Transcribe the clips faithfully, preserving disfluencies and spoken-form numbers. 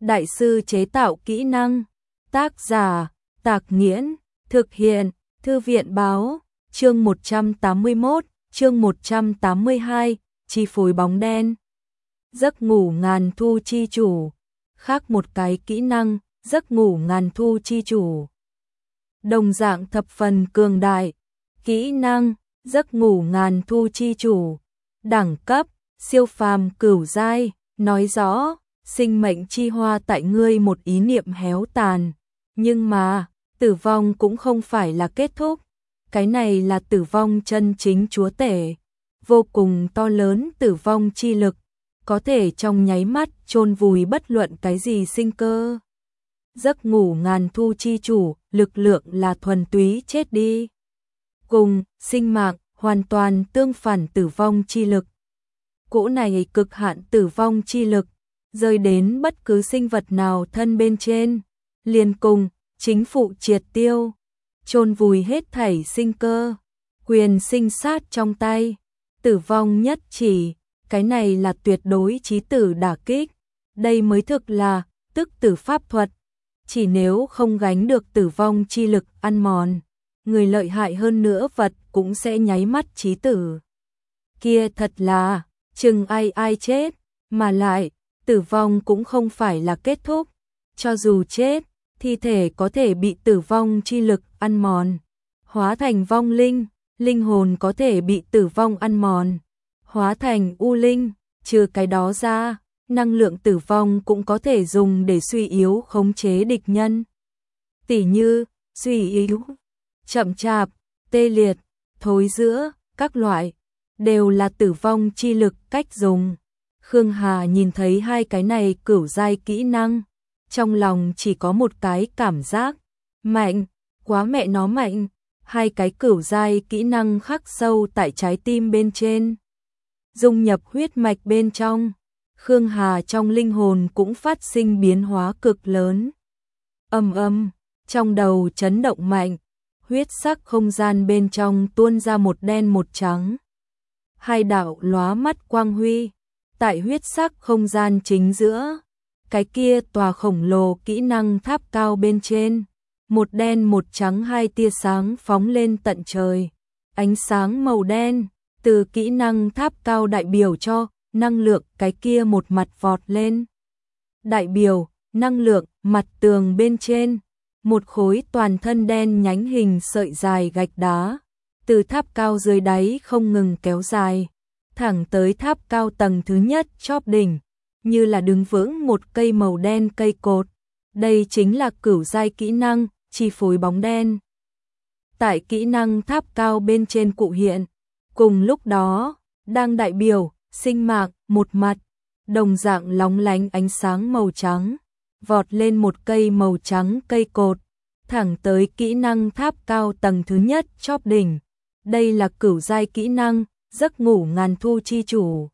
Đại sư chế tạo kỹ năng. Tác giả, Tạc Nghiễn. Thực hiện, Thư viện báo. Chương một trăm tám mươi mốt, chương một trăm tám mươi hai, chi phối bóng đen. Giấc ngủ ngàn thu chi chủ. Khác một cái kỹ năng, giấc ngủ ngàn thu chi chủ. Đồng dạng thập phần cường đại. Kỹ năng, giấc ngủ ngàn thu chi chủ. Đẳng cấp, siêu phàm cửu giai, nói rõ, sinh mệnh chi hoa tại ngươi một ý niệm héo tàn. Nhưng mà, tử vong cũng không phải là kết thúc. Cái này là tử vong chân chính chúa tể. Vô cùng to lớn tử vong chi lực. Có thể trong nháy mắt chôn vùi bất luận cái gì sinh cơ. Giấc ngủ ngàn thu chi chủ, lực lượng là thuần túy chết đi. Cùng, sinh mạng, hoàn toàn tương phản tử vong chi lực. Cỗ này cực hạn tử vong chi lực, rơi đến bất cứ sinh vật nào thân bên trên. Liền cùng, chính phủ triệt tiêu, chôn vùi hết thảy sinh cơ, quyền sinh sát trong tay, tử vong nhất chỉ, cái này là tuyệt đối chí tử đả kích. Đây mới thực là, tức tử pháp thuật. Chỉ nếu không gánh được tử vong chi lực ăn mòn, người lợi hại hơn nữa vật cũng sẽ nháy mắt chí tử. Kia thật là, chừng ai ai chết, mà lại, tử vong cũng không phải là kết thúc. Cho dù chết, thi thể có thể bị tử vong chi lực ăn mòn, hóa thành vong linh, linh hồn có thể bị tử vong ăn mòn, hóa thành u linh, trừ cái đó ra, năng lượng tử vong cũng có thể dùng để suy yếu khống chế địch nhân. Tỉ như, suy yếu, chậm chạp, tê liệt, thối rữa, các loại, đều là tử vong chi lực cách dùng. Khương Hà nhìn thấy hai cái này cửu giai kỹ năng, trong lòng chỉ có một cái cảm giác, mạnh, quá mẹ nó mạnh, hai cái cửu giai kỹ năng khắc sâu tại trái tim bên trên, dung nhập huyết mạch bên trong. Khương Hà trong linh hồn cũng phát sinh biến hóa cực lớn. Âm âm, trong đầu chấn động mạnh, huyết sắc không gian bên trong tuôn ra một đen một trắng. Hai đạo lóa mắt quang huy, tại huyết sắc không gian chính giữa, cái kia tòa khổng lồ kỹ năng tháp cao bên trên, một đen một trắng hai tia sáng phóng lên tận trời. Ánh sáng màu đen, từ kỹ năng tháp cao đại biểu cho năng lượng cái kia một mặt vọt lên. Đại biểu, năng lượng, mặt tường bên trên, một khối toàn thân đen nhánh hình sợi dài gạch đá, từ tháp cao dưới đáy không ngừng kéo dài, thẳng tới tháp cao tầng thứ nhất chóp đỉnh, như là đứng vững một cây màu đen cây cột. Đây chính là cửu giai kỹ năng, chi phối bóng đen. Tại kỹ năng tháp cao bên trên cụ hiện, cùng lúc đó, đang đại biểu, sinh mạng, một mặt, đồng dạng lóng lánh ánh sáng màu trắng, vọt lên một cây màu trắng cây cột, thẳng tới kỹ năng tháp cao tầng thứ nhất chóp đỉnh. Đây là cửu giai kỹ năng, giấc ngủ ngàn thu chi chủ.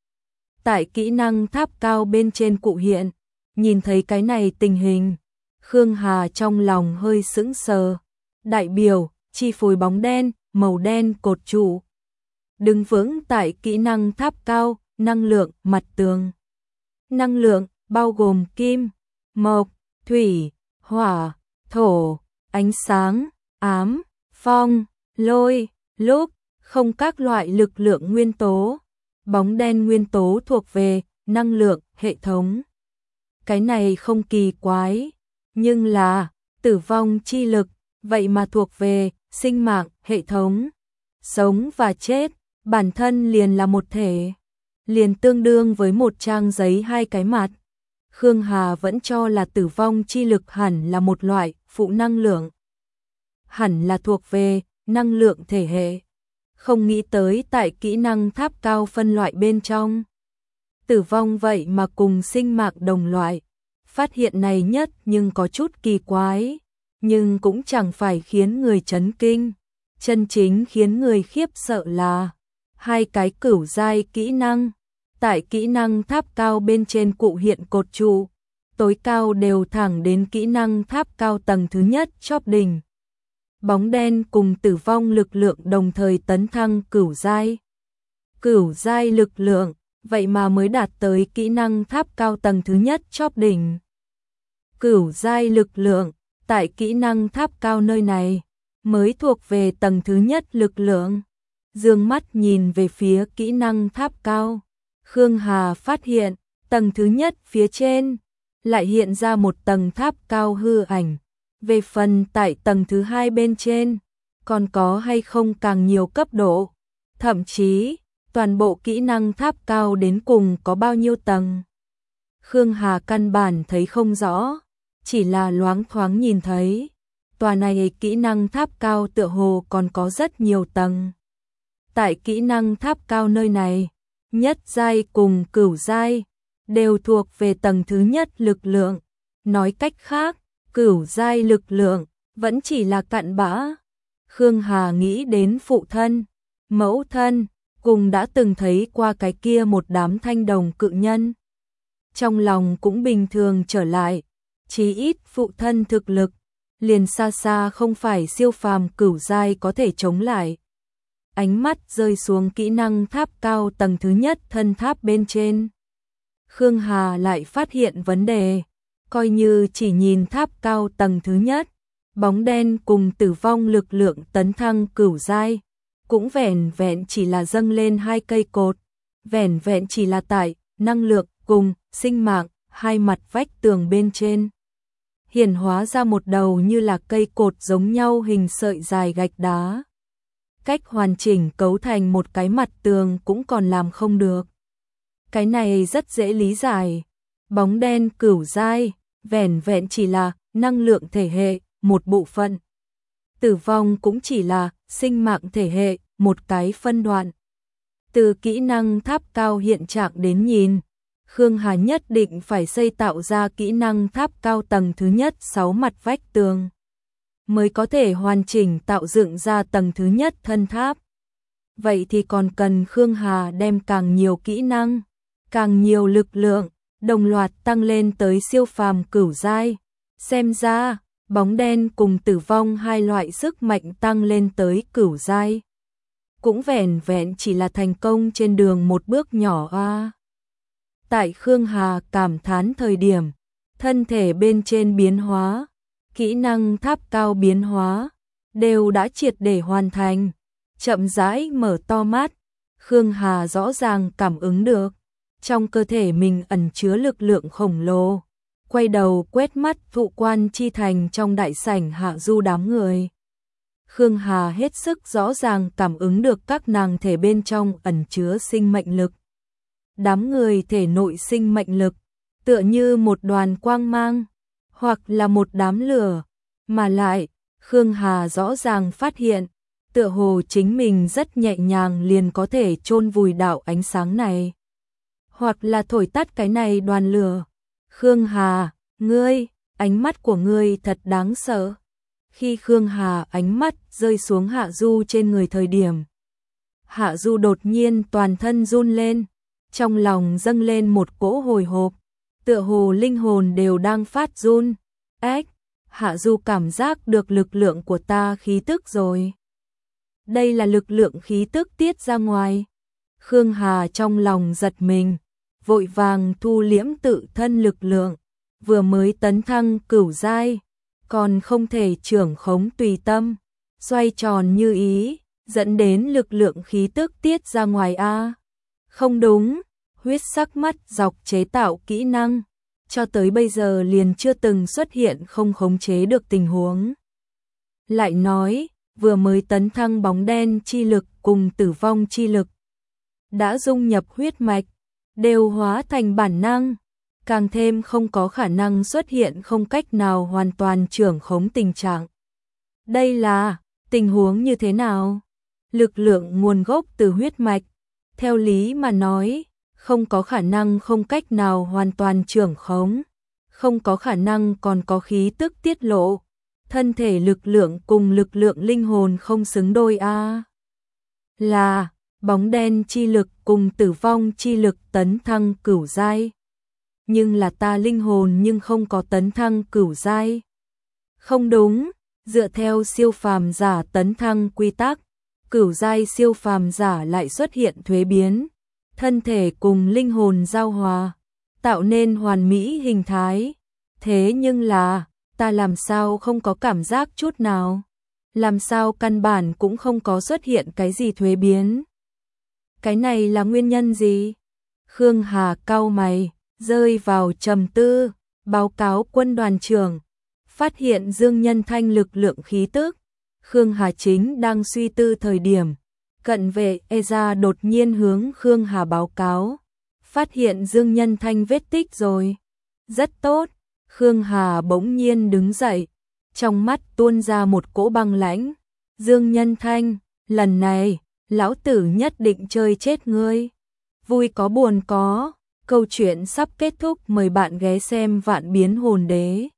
Tại kỹ năng tháp cao bên trên cụ hiện, nhìn thấy cái này tình hình, Khương Hà trong lòng hơi sững sờ. Đại biểu, chi phối bóng đen, màu đen cột trụ. Đứng vững tại kỹ năng tháp cao, năng lượng, mặt tường. Năng lượng, bao gồm kim, mộc, thủy, hỏa, thổ, ánh sáng, ám, phong, lôi, lúc, không các loại lực lượng nguyên tố. Bóng đen nguyên tố thuộc về năng lượng, hệ thống. Cái này không kỳ quái, nhưng là tử vong chi lực, vậy mà thuộc về sinh mạng, hệ thống. Sống và chết, bản thân liền là một thể, liền tương đương với một trang giấy hai cái mặt. Khương Hà vẫn cho là tử vong chi lực hẳn là một loại phụ năng lượng, hẳn là thuộc về năng lượng thể hệ. Không nghĩ tới tại kỹ năng tháp cao phân loại bên trong, tử vong vậy mà cùng sinh mạng đồng loại. Phát hiện này nhất nhưng có chút kỳ quái, nhưng cũng chẳng phải khiến người chấn kinh. Chân chính khiến người khiếp sợ là hai cái cửu giai kỹ năng, tại kỹ năng tháp cao bên trên cụ hiện cột trụ, tối cao đều thẳng đến kỹ năng tháp cao tầng thứ nhất chóp đỉnh. Bóng đen cùng tử vong lực lượng đồng thời tấn thăng cửu giai. Cửu giai lực lượng, vậy mà mới đạt tới kỹ năng tháp cao tầng thứ nhất chóp đỉnh. cửu giai lực lượng, tại kỹ năng tháp cao nơi này, mới thuộc về tầng thứ nhất lực lượng. Dương mắt nhìn về phía kỹ năng tháp cao, Khương Hà phát hiện, tầng thứ nhất phía trên, lại hiện ra một tầng tháp cao hư ảnh. Về phần tại tầng thứ hai bên trên, còn có hay không càng nhiều cấp độ, thậm chí, toàn bộ kỹ năng tháp cao đến cùng có bao nhiêu tầng. Khương Hà căn bản thấy không rõ, chỉ là loáng thoáng nhìn thấy, tòa này kỹ năng tháp cao tựa hồ còn có rất nhiều tầng. Tại kỹ năng tháp cao nơi này, nhất giai cùng cửu giai đều thuộc về tầng thứ nhất lực lượng. Nói cách khác, cửu giai lực lượng vẫn chỉ là cặn bã. Khương Hà nghĩ đến phụ thân, mẫu thân, cùng đã từng thấy qua cái kia một đám thanh đồng cự nhân. Trong lòng cũng bình thường trở lại, chí ít phụ thân thực lực, liền xa xa không phải siêu phàm cửu giai có thể chống lại. Ánh mắt rơi xuống kỹ năng tháp cao tầng thứ nhất thân tháp bên trên. Khương Hà lại phát hiện vấn đề, coi như chỉ nhìn tháp cao tầng thứ nhất, bóng đen cùng tử vong lực lượng tấn thăng cửu giai, cũng vẻn vẹn chỉ là dâng lên hai cây cột, vẻn vẹn chỉ là tại năng lượng cùng sinh mạng hai mặt vách tường bên trên. Hiển hóa ra một đầu như là cây cột giống nhau hình sợi dài gạch đá. Cách hoàn chỉnh cấu thành một cái mặt tường cũng còn làm không được. Cái này rất dễ lý giải. Bóng đen cửu giai, vẻn vẹn chỉ là năng lượng thể hệ, một bộ phận. Tử vong cũng chỉ là sinh mạng thể hệ, một cái phân đoạn. Từ kỹ năng tháp cao hiện trạng đến nhìn, Khương Hà nhất định phải xây tạo ra kỹ năng tháp cao tầng thứ nhất sáu mặt vách tường, mới có thể hoàn chỉnh tạo dựng ra tầng thứ nhất thân tháp. Vậy thì còn cần Khương Hà đem càng nhiều kỹ năng, càng nhiều lực lượng, đồng loạt tăng lên tới siêu phàm cửu giai. Xem ra, bóng đen cùng tử vong hai loại sức mạnh tăng lên tới cửu giai, cũng vẻn vẹn chỉ là thành công trên đường một bước nhỏ a. Tại Khương Hà cảm thán thời điểm, thân thể bên trên biến hóa, kỹ năng tháp cao biến hóa, đều đã triệt để hoàn thành. Chậm rãi mở to mắt, Khương Hà rõ ràng cảm ứng được, trong cơ thể mình ẩn chứa lực lượng khổng lồ. Quay đầu quét mắt thụ quan chi thành trong đại sảnh hạ du đám người. Khương Hà hết sức rõ ràng cảm ứng được các nàng thể bên trong ẩn chứa sinh mệnh lực. Đám người thể nội sinh mệnh lực, tựa như một đoàn quang mang, hoặc là một đám lửa, mà lại, Khương Hà rõ ràng phát hiện, tựa hồ chính mình rất nhẹ nhàng liền có thể chôn vùi đạo ánh sáng này, hoặc là thổi tắt cái này đoàn lửa. Khương Hà, ngươi, ánh mắt của ngươi thật đáng sợ. Khi Khương Hà ánh mắt rơi xuống Hạ Du trên người thời điểm, Hạ Du đột nhiên toàn thân run lên, trong lòng dâng lên một cỗ hồi hộp, tựa hồ linh hồn đều đang phát run. Ếch, Hạ Du cảm giác được lực lượng của ta khí tức rồi. Đây là lực lượng khí tức tiết ra ngoài. Khương Hà trong lòng giật mình, vội vàng thu liễm tự thân lực lượng, vừa mới tấn thăng cửu giai, còn không thể trưởng khống tùy tâm, xoay tròn như ý, dẫn đến lực lượng khí tức tiết ra ngoài a. Không đúng, huyết sắc mắt dọc chế tạo kỹ năng, cho tới bây giờ liền chưa từng xuất hiện không khống chế được tình huống. Lại nói, vừa mới tấn thăng bóng đen chi lực cùng tử vong chi lực, đã dung nhập huyết mạch, đều hóa thành bản năng, càng thêm không có khả năng xuất hiện không cách nào hoàn toàn trưởng khống tình trạng. Đây là tình huống như thế nào? Lực lượng nguồn gốc từ huyết mạch, theo lý mà nói, không có khả năng không cách nào hoàn toàn trưởng khống, không có khả năng còn có khí tức tiết lộ, thân thể lực lượng cùng lực lượng linh hồn không xứng đôi a. À. Là bóng đen chi lực cùng tử vong chi lực tấn thăng cửu giai. Nhưng là ta linh hồn nhưng không có tấn thăng cửu giai. Không đúng, dựa theo siêu phàm giả tấn thăng quy tắc, cửu giai siêu phàm giả lại xuất hiện thuế biến, thân thể cùng linh hồn giao hòa, tạo nên hoàn mỹ hình thái. Thế nhưng là, ta làm sao không có cảm giác chút nào? Làm sao căn bản cũng không có xuất hiện cái gì thuế biến? Cái này là nguyên nhân gì? Khương Hà cau mày, rơi vào trầm tư, báo cáo quân đoàn trưởng, phát hiện Dương Nhân Thanh lực lượng khí tức. Khương Hà chính đang suy tư thời điểm, cận vệ Eza đột nhiên hướng Khương Hà báo cáo, phát hiện Dương Nhân Thanh vết tích rồi. Rất tốt, Khương Hà bỗng nhiên đứng dậy, trong mắt tuôn ra một cỗ băng lãnh. Dương Nhân Thanh, lần này, lão tử nhất định chơi chết ngươi. Vui có buồn có, câu chuyện sắp kết thúc, mời bạn ghé xem Vạn Biến Hồn Đế.